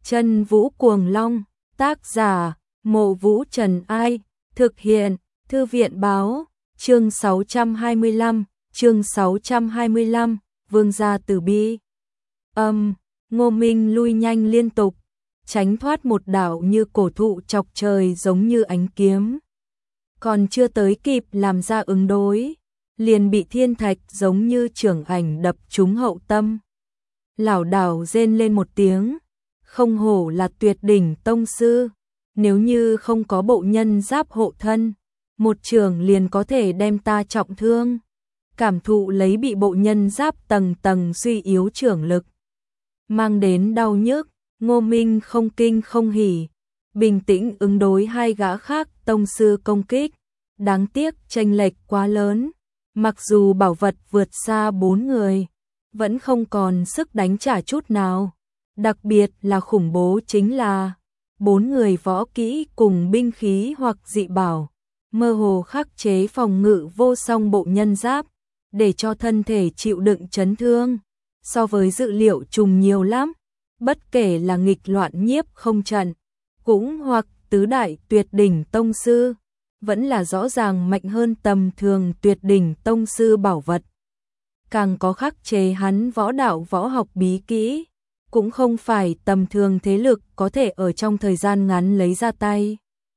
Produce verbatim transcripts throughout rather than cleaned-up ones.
Chân Vũ Cuồng Long, tác giả, Mộ Vũ Trần Ai, thực hiện, Thư viện Báo, chương sáu trăm hai mươi lăm, chương sáu trăm hai mươi lăm, Vương gia tử bi. Âm, Ngô Minh lui nhanh liên tục, tránh thoát một đảo như cổ thụ chọc trời giống như ánh kiếm. Còn chưa tới kịp làm ra ứng đối, liền bị thiên thạch giống như chưởng ảnh đập trúng hậu tâm. Lảo đảo rên lên một tiếng, không hổ là tuyệt đỉnh tông sư, nếu như không có bộ nhân giáp hộ thân, một chưởng liền có thể đem ta trọng thương. Cảm thụ lấy bị bộ nhân giáp tầng tầng suy yếu chưởng lực mang đến đau nhức, Ngô Minh không kinh không hỉ, bình tĩnh ứng đối hai gã khác tông sư công kích. Đáng tiếc chênh lệch quá lớn, mặc dù bảo vật vượt xa bốn người, vẫn không còn sức đánh trả chút nào. Đặc biệt là khủng bố chính là bốn người võ kỹ cùng binh khí hoặc dị bảo, mơ hồ khắc chế phòng ngự vô song bộ nhân giáp, để cho thân thể chịu đựng chấn thương, so với dự liệu trùng nhiều lắm. Bất kể là nghịch loạn nhiếp không trận, cũng hoặc tứ đại tuyệt đỉnh tông sư, vẫn là rõ ràng mạnh hơn tầm thường tuyệt đỉnh tông sư bảo vật. Càng có khắc chế hắn võ đạo võ học bí kỹ, cũng không phải tầm thường thế lực có thể ở trong thời gian ngắn lấy ra tay.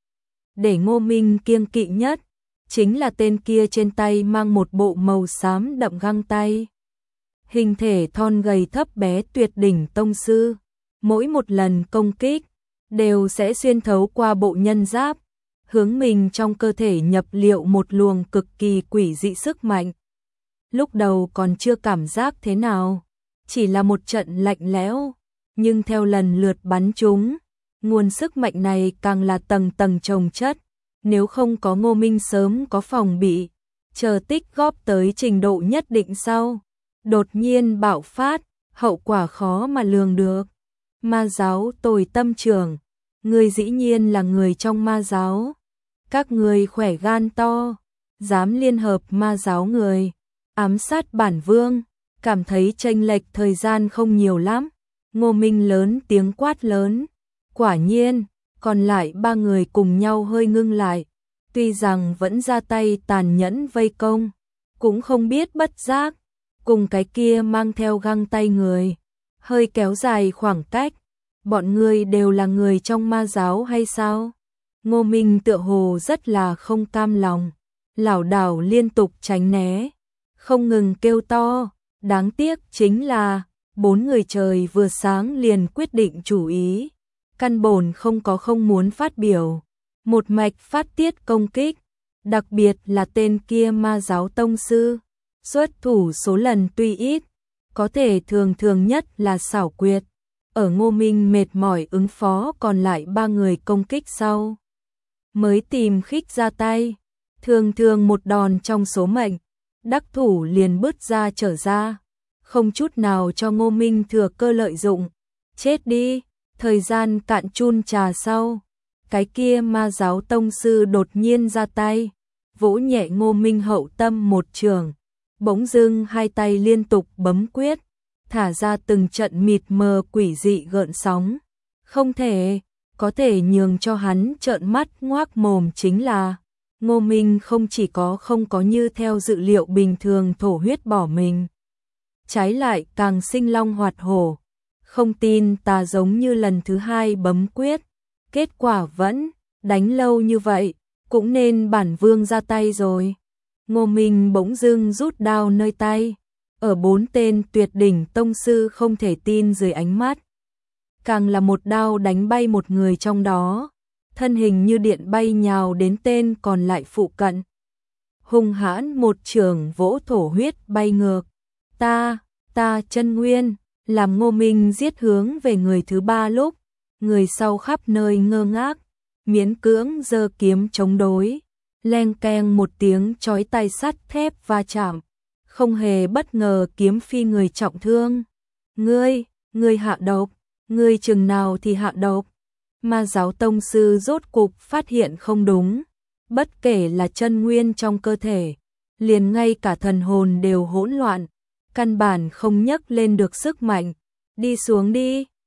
Để Ngô Minh kiêng kỵ nhất, chính là tên kia trên tay mang một bộ màu xám đậm găng tay. Hình thể thon gầy thấp bé tuyệt đỉnh tông sư, mỗi một lần công kích, đều sẽ xuyên thấu qua bộ nhân giáp, hướng mình trong cơ thể nhập liệu một luồng cực kỳ quỷ dị sức mạnh. Lúc đầu còn chưa cảm giác thế nào, chỉ là một trận lạnh lẽo, nhưng theo lần lượt bắn chúng, nguồn sức mạnh này càng là tầng tầng chồng chất. Nếu không có Ngô Minh sớm có phòng bị, chờ tích góp tới trình độ nhất định sau, đột nhiên bạo phát, hậu quả khó mà lường được. Ma giáo tồi tâm trưởng, người dĩ nhiên là người trong ma giáo. Các người khỏe gan to, dám liên hợp ma giáo người, ám sát bản vương, cảm thấy chênh lệch thời gian không nhiều lắm. Ngô Minh lớn tiếng quát lớn, quả nhiên, còn lại ba người cùng nhau hơi ngưng lại, tuy rằng vẫn ra tay tàn nhẫn vây công, cũng không biết bất giác, cùng cái kia mang theo găng tay người, hơi kéo dài khoảng cách. Bọn người đều là người trong ma giáo hay sao? Ngô Minh tựa hồ rất là không cam lòng, lảo đảo liên tục tránh né, không ngừng kêu to. Đáng tiếc chính là bốn người trời vừa sáng liền quyết định chủ ý, căn bổn không có không muốn phát biểu, một mạch phát tiết công kích. Đặc biệt là tên kia ma giáo tông sư, xuất thủ số lần tuy ít, có thể thường thường nhất là xảo quyệt. Ở Ngô Minh mệt mỏi ứng phó còn lại ba người công kích sau, mới tìm khích ra tay, thường thường một đòn trong số mệnh, đắc thủ liền bứt ra trở ra, không chút nào cho Ngô Minh thừa cơ lợi dụng. Chết đi. Thời gian cạn chun trà sau, cái kia ma giáo tông sư đột nhiên ra tay, vỗ nhẹ Ngô Minh hậu tâm một trường, bỗng dưng hai tay liên tục bấm quyết, thả ra từng trận mịt mờ quỷ dị gợn sóng. Không thể, có thể nhường cho hắn trợn mắt ngoác mồm chính là, Ngô Minh không chỉ có không có như theo dự liệu bình thường thổ huyết bỏ mình, trái lại càng sinh long hoạt hổ. Không tin ta giống như lần thứ hai bấm quyết, kết quả vẫn đánh lâu như vậy, cũng nên bản vương ra tay rồi. Ngô Minh bỗng dưng rút đao nơi tay, ở bốn tên tuyệt đỉnh tông sư không thể tin dưới ánh mắt, càng là một đao đánh bay một người trong đó, thân hình như điện bay nhào đến tên còn lại phụ cận, hung hãn một chưởng vỗ thổ huyết bay ngược. Ta, ta chân nguyên. Làm Ngô Minh giết hướng về người thứ ba lúc, người sau khắp nơi ngơ ngác, miễn cưỡng giơ kiếm chống đối, leng keng một tiếng chói tai sắt thép va chạm, không hề bất ngờ kiếm phi người trọng thương. Ngươi, ngươi hạ độc, ngươi chừng nào thì hạ độc? Ma giáo tông sư rốt cục phát hiện không đúng, bất kể là chân nguyên trong cơ thể, liền ngay cả thần hồn đều hỗn loạn, căn bản không nhấc lên được sức mạnh. Đi xuống đi,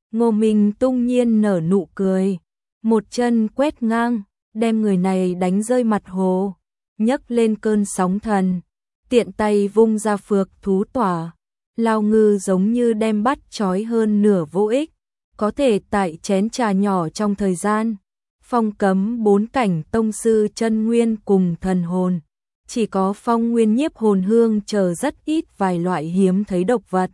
Ngô Minh tung nhiên nở nụ cười, một chân quét ngang, đem người này đánh rơi mặt hồ, nhấc lên cơn sóng thần, tiện tay vung ra phược thú tỏa, lao ngư giống như đem bắt trói hơn nửa vô ích, có thể tại chén trà nhỏ trong thời gian, phong cấm bốn cảnh tông sư chân nguyên cùng thần hồn, chỉ có phong nguyên nhiếp hồn hương chờ rất ít vài loại hiếm thấy độc vật.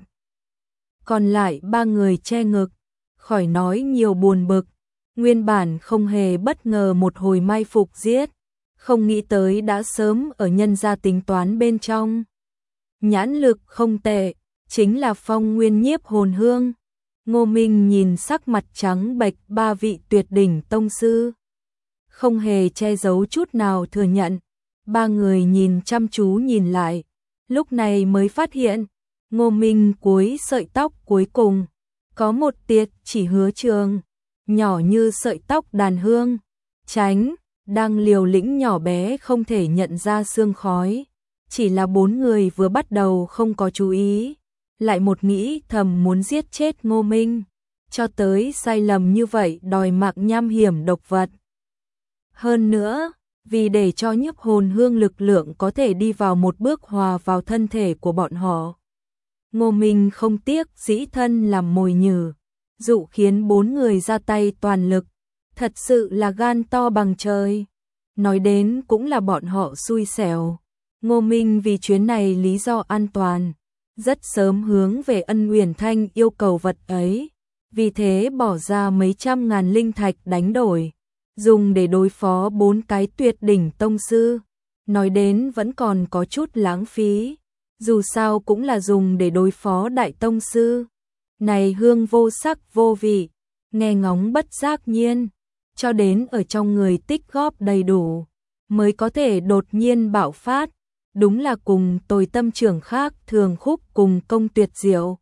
Còn lại ba người che ngực, khỏi nói nhiều buồn bực, nguyên bản không hề bất ngờ một hồi mai phục giết, không nghĩ tới đã sớm ở nhân gia tính toán bên trong. Nhãn lực không tệ, chính là phong nguyên nhiếp hồn hương. Ngô Minh nhìn sắc mặt trắng bệch ba vị tuyệt đỉnh tông sư, không hề che giấu chút nào thừa nhận. Ba người nhìn chăm chú nhìn lại, lúc này mới phát hiện, Ngô Minh cuối sợi tóc cuối cùng, có một tiệt chỉ hứa trường, nhỏ như sợi tóc đàn hương, tránh, đang liều lĩnh nhỏ bé không thể nhận ra sương khói. Chỉ là bốn người vừa bắt đầu không có chú ý, lại một nghĩ thầm muốn giết chết Ngô Minh, cho tới sai lầm như vậy đòi mạng nham hiểm độc vật. Hơn nữa, vì để cho nhiếp hồn hương lực lượng có thể đi vào một bước hòa vào thân thể của bọn họ, Ngô Minh không tiếc dĩ thân làm mồi nhử, dụ khiến bốn người ra tay toàn lực, thật sự là gan to bằng trời. Nói đến cũng là bọn họ xui xẻo. Ngô Minh vì chuyến này lý do an toàn, rất sớm hướng về Ân Uyển Thanh yêu cầu vật ấy, vì thế bỏ ra mấy trăm ngàn linh thạch đánh đổi, dùng để đối phó bốn cái tuyệt đỉnh tông sư. Nói đến vẫn còn có chút lãng phí, dù sao cũng là dùng để đối phó đại tông sư. Này hương vô sắc vô vị, nghe ngóng bất giác nhiên, cho đến ở trong người tích góp đầy đủ, mới có thể đột nhiên bạo phát. Đúng là cùng tồi tâm trưởng khác thường khúc cùng công tuyệt diệu.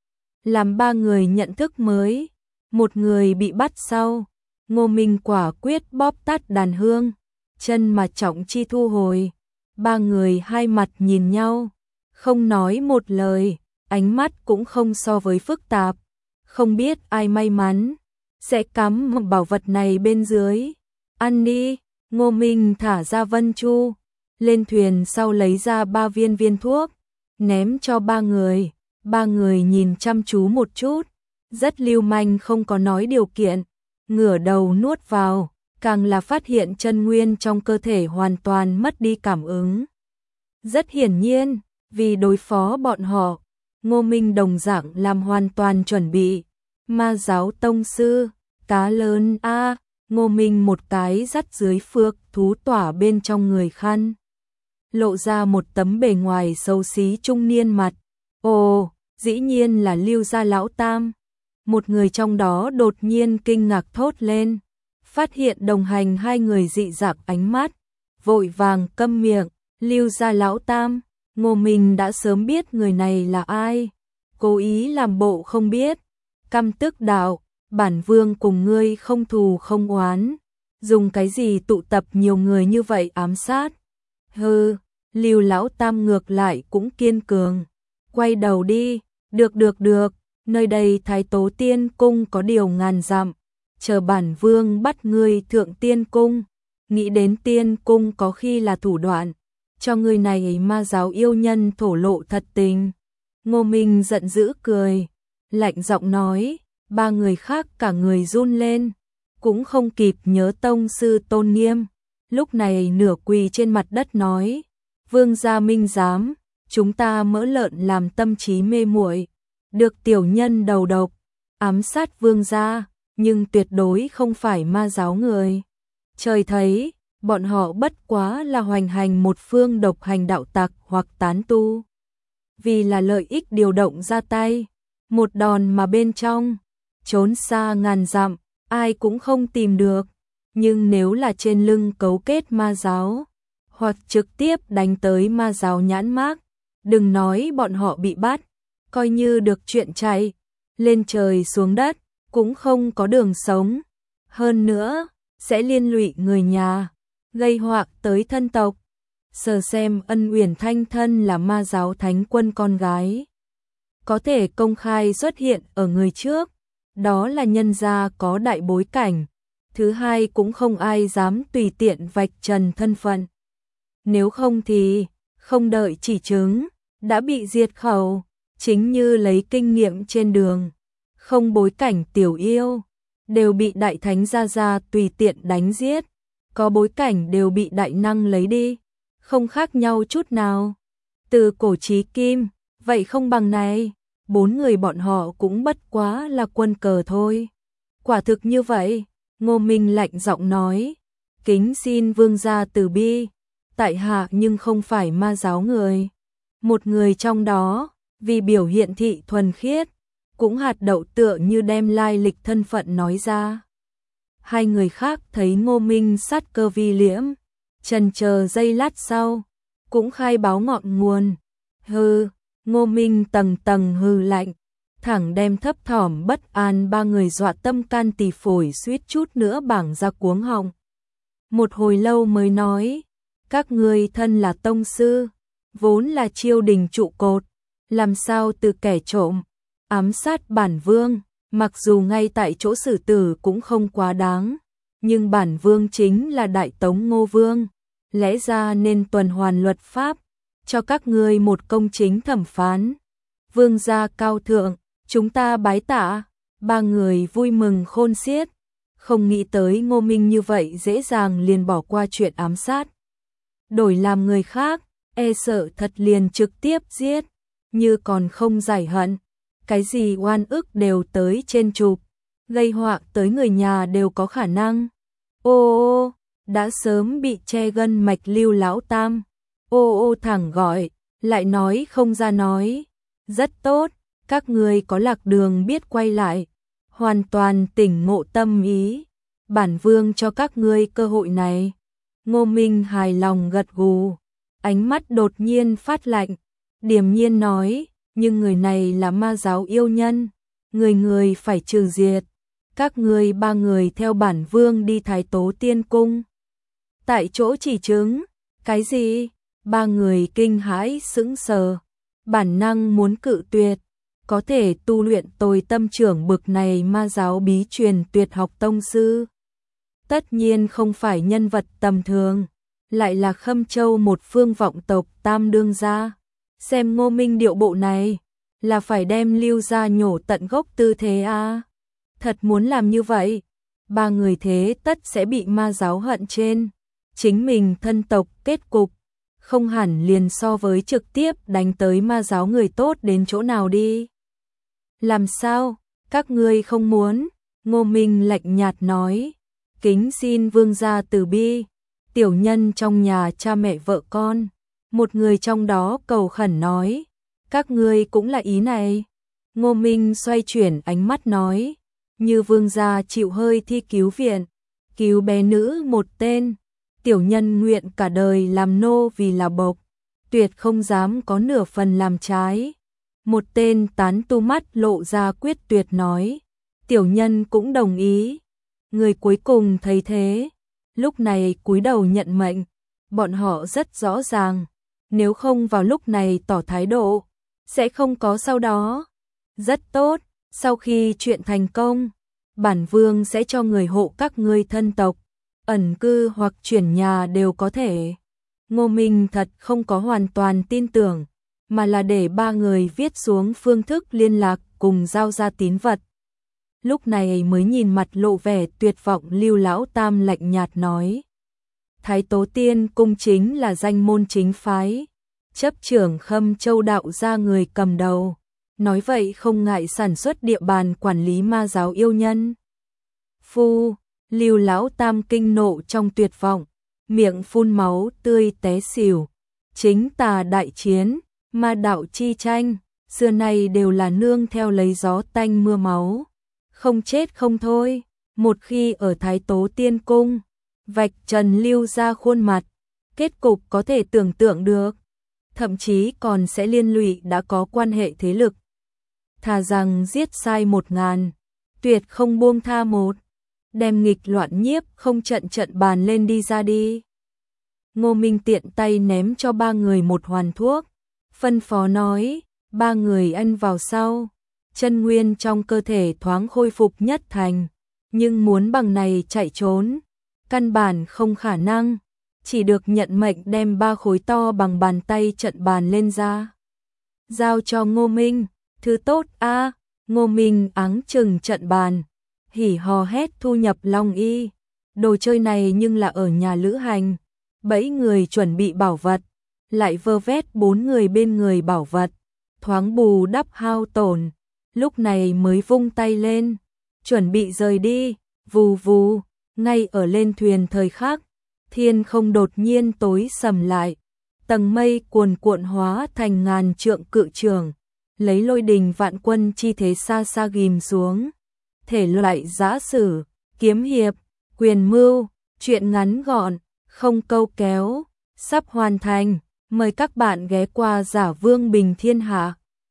Làm ba người nhận thức mới, một người bị bắt sau, Ngô Minh quả quyết bóp tắt đàn hương, chân mà trọng chi thu hồi. Ba người hai mặt nhìn nhau, không nói một lời, ánh mắt cũng không so với phức tạp. Không biết ai may mắn sẽ cắm bảo vật này bên dưới. Ăn đi. Ngô Minh thả ra Vân Chu, lên thuyền sau lấy ra ba viên viên thuốc, ném cho ba người. Ba người nhìn chăm chú một chút, rất lưu manh không có nói điều kiện, ngửa đầu nuốt vào, càng là phát hiện chân nguyên trong cơ thể hoàn toàn mất đi cảm ứng. Rất hiển nhiên, vì đối phó bọn họ, Ngô Minh đồng dạng làm hoàn toàn chuẩn bị. Ma giáo tông sư, cá lớn a. À, Ngô Minh một cái dắt dưới phược thú tỏa bên trong người khăn, lộ ra một tấm bề ngoài xấu xí trung niên mặt. Ồ, dĩ nhiên là Lưu gia lão tam. Một người trong đó đột nhiên kinh ngạc thốt lên, phát hiện đồng hành hai người dị dạng ánh mắt, vội vàng câm miệng. Lưu gia lão tam, Ngô Minh đã sớm biết người này là ai, cố ý làm bộ không biết. Căm tức đạo, bản vương cùng ngươi không thù không oán, dùng cái gì tụ tập nhiều người như vậy ám sát. Hừ, Lưu lão tam ngược lại cũng kiên cường, quay đầu đi. Được được được, nơi đây Thái Tố Tiên Cung có điều ngàn dặm, chờ bản vương bắt ngươi thượng Tiên Cung. Nghĩ đến Tiên Cung có khi là thủ đoạn, cho người này ma giáo yêu nhân thổ lộ thật tình. Ngô Minh giận dữ cười, lạnh giọng nói. Ba người khác cả người run lên, cũng không kịp nhớ tông sư tôn nghiêm, lúc này nửa quỳ trên mặt đất nói: Vương gia minh giám, chúng ta mỡ lợn làm tâm trí mê muội, được tiểu nhân đầu độc ám sát vương gia, nhưng tuyệt đối không phải ma giáo người. Trời thấy, bọn họ bất quá là hoành hành một phương độc hành đạo tặc hoặc tán tu, vì là lợi ích điều động ra tay, một đòn mà bên trong trốn xa ngàn dặm, ai cũng không tìm được. Nhưng nếu là trên lưng cấu kết ma giáo, hoặc trực tiếp đánh tới ma giáo nhãn mác, đừng nói bọn họ bị bắt, coi như được chuyện chạy, lên trời xuống đất, cũng không có đường sống. Hơn nữa, sẽ liên lụy người nhà, gây họa tới thân tộc. Sờ xem Ân Uyển Thanh thân là ma giáo thánh quân con gái, có thể công khai xuất hiện ở người trước, đó là nhân gia có đại bối cảnh. Thứ hai cũng không ai dám tùy tiện vạch trần thân phận. Nếu không thì, không đợi chỉ chứng, đã bị diệt khẩu, chính như lấy kinh nghiệm trên đường. Không bối cảnh tiểu yêu, đều bị đại thánh gia gia tùy tiện đánh giết. Có bối cảnh đều bị đại năng lấy đi, không khác nhau chút nào. Từ cổ chí kim, vậy không bằng này, bốn người bọn họ cũng bất quá là quân cờ thôi. Quả thực như vậy, Ngô Minh lạnh giọng nói, kính xin vương gia từ bi, tại hạ nhưng không phải ma giáo người. Một người trong đó, vì biểu hiện thị thuần khiết, cũng hạt đậu tựa như đem lai lịch thân phận nói ra. Hai người khác thấy Ngô Minh sát cơ vi liễm, chần chờ giây lát sau, cũng khai báo ngọn nguồn. Hừ, Ngô Minh tầng tầng hừ lạnh, thẳng đem thấp thỏm bất an ba người dọa tâm can tỳ phổi suýt chút nữa bảng ra cuống họng. Một hồi lâu mới nói, các ngươi thân là tông sư, vốn là triều đình trụ cột, làm sao từ kẻ trộm, ám sát bản vương, mặc dù ngay tại chỗ xử tử cũng không quá đáng, nhưng bản vương chính là Đại Tống Ngô Vương, lẽ ra nên tuần hoàn luật pháp, cho các ngươi một công chính thẩm phán. Vương gia cao thượng, chúng ta bái tạ. Ba người vui mừng khôn xiết, không nghĩ tới Ngô Minh như vậy dễ dàng liền bỏ qua chuyện ám sát. Đổi làm người khác, e sợ thật liền trực tiếp giết, như còn không giải hận. Cái gì oan ức đều tới trên chụp, gây họa tới người nhà đều có khả năng. Ô ô, đã sớm bị che gân mạch Lưu lão tam. Ô ô thẳng gọi, lại nói không ra nói. Rất tốt, các ngươi có lạc đường biết quay lại, hoàn toàn tỉnh ngộ tâm ý. Bản vương cho các ngươi cơ hội này. Ngô Minh hài lòng gật gù, ánh mắt đột nhiên phát lạnh, điềm nhiên nói, nhưng người này là ma giáo yêu nhân, người người phải trừ diệt. Các ngươi ba người theo bản vương đi Thái Tố Tiên Cung. Tại chỗ chỉ chứng, cái gì? Ba người kinh hãi sững sờ, bản năng muốn cự tuyệt, có thể tu luyện tồi tâm trưởng bực này ma giáo bí truyền tuyệt học tông sư. Tất nhiên không phải nhân vật tầm thường, lại là Khâm Châu một phương vọng tộc tam đương gia. Xem Ngô Minh điệu bộ này, là phải đem Lưu gia nhổ tận gốc tư thế à. Thật muốn làm như vậy, ba người thế tất sẽ bị ma giáo hận trên. Chính mình thân tộc kết cục, không hẳn liền so với trực tiếp đánh tới ma giáo người tốt đến chỗ nào đi. Làm sao, các ngươi không muốn? Ngô Minh lạnh nhạt nói, kính xin vương gia từ bi, tiểu nhân trong nhà cha mẹ vợ con. Một người trong đó cầu khẩn nói, các ngươi cũng là ý này. Ngô Minh xoay chuyển ánh mắt nói, như vương gia chịu hơi thi cứu viện, cứu bé nữ một tên, tiểu nhân nguyện cả đời làm nô vì là bộc, tuyệt không dám có nửa phần làm trái. Một tên tán tu mắt lộ ra quyết tuyệt nói, tiểu nhân cũng đồng ý. Người cuối cùng thấy thế, lúc này cúi đầu nhận mệnh, bọn họ rất rõ ràng, nếu không vào lúc này tỏ thái độ, sẽ không có sau đó. Rất tốt, sau khi chuyện thành công, bản vương sẽ cho người hộ các ngươi thân tộc, ẩn cư hoặc chuyển nhà đều có thể. Ngô Minh thật không có hoàn toàn tin tưởng, mà là để ba người viết xuống phương thức liên lạc cùng giao ra tín vật. Lúc này mới nhìn mặt lộ vẻ tuyệt vọng Lưu lão tam lạnh nhạt nói, Thái Tố Tiên Cung chính là danh môn chính phái, chấp trưởng Khâm Châu đạo gia người cầm đầu, nói vậy không ngại sản xuất địa bàn quản lý ma giáo yêu nhân. Phu, Lưu lão tam kinh nộ trong tuyệt vọng, miệng phun máu tươi té xỉu. Chính tà đại chiến, ma đạo chi tranh, xưa nay đều là nương theo lấy gió tanh mưa máu, không chết không thôi. Một khi ở Thái Tố Tiên Cung, vạch trần Lưu ra khuôn mặt, kết cục có thể tưởng tượng được, thậm chí còn sẽ liên lụy đã có quan hệ thế lực. Thà rằng giết sai một ngàn, tuyệt không buông tha một, đem nghịch loạn nhiếp không trận trận bàn lên đi ra đi. Ngô Minh tiện tay ném cho ba người một hoàn thuốc, phân phó nói, ba người ăn vào sau, chân nguyên trong cơ thể thoáng khôi phục nhất thành, nhưng muốn bằng này chạy trốn, căn bản không khả năng, chỉ được nhận mệnh đem ba khối to bằng bàn tay trận bàn lên ra. Giao cho Ngô Minh, thứ tốt a. Ngô Minh áng chừng trận bàn, hỉ hò hét thu nhập Long Y. Đồ chơi này nhưng là ở nhà lữ hành, bảy người chuẩn bị bảo vật, lại vơ vét bốn người bên người bảo vật, thoáng bù đắp hao tổn, lúc này mới vung tay lên, chuẩn bị rời đi, vù vù, ngay ở lên thuyền thời khắc, thiên không đột nhiên tối sầm lại, tầng mây cuồn cuộn hóa thành ngàn trượng cự trường, lấy lôi đình vạn quân chi thế xa xa ghim xuống. Thể loại giã sử, kiếm hiệp, quyền mưu, truyện ngắn gọn, không câu kéo, sắp hoàn thành, mời các bạn ghé qua Giả Vương Bình Thiên Hạ.